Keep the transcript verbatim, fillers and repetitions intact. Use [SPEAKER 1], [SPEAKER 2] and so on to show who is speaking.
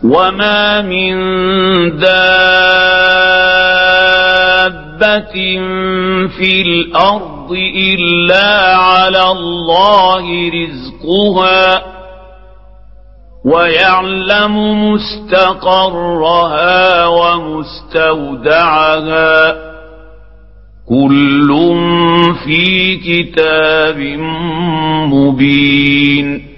[SPEAKER 1] وما من دابة في الأرض إلا على الله رزقها ويعلم مستقرها ومستودعها كل في كتاب مبين.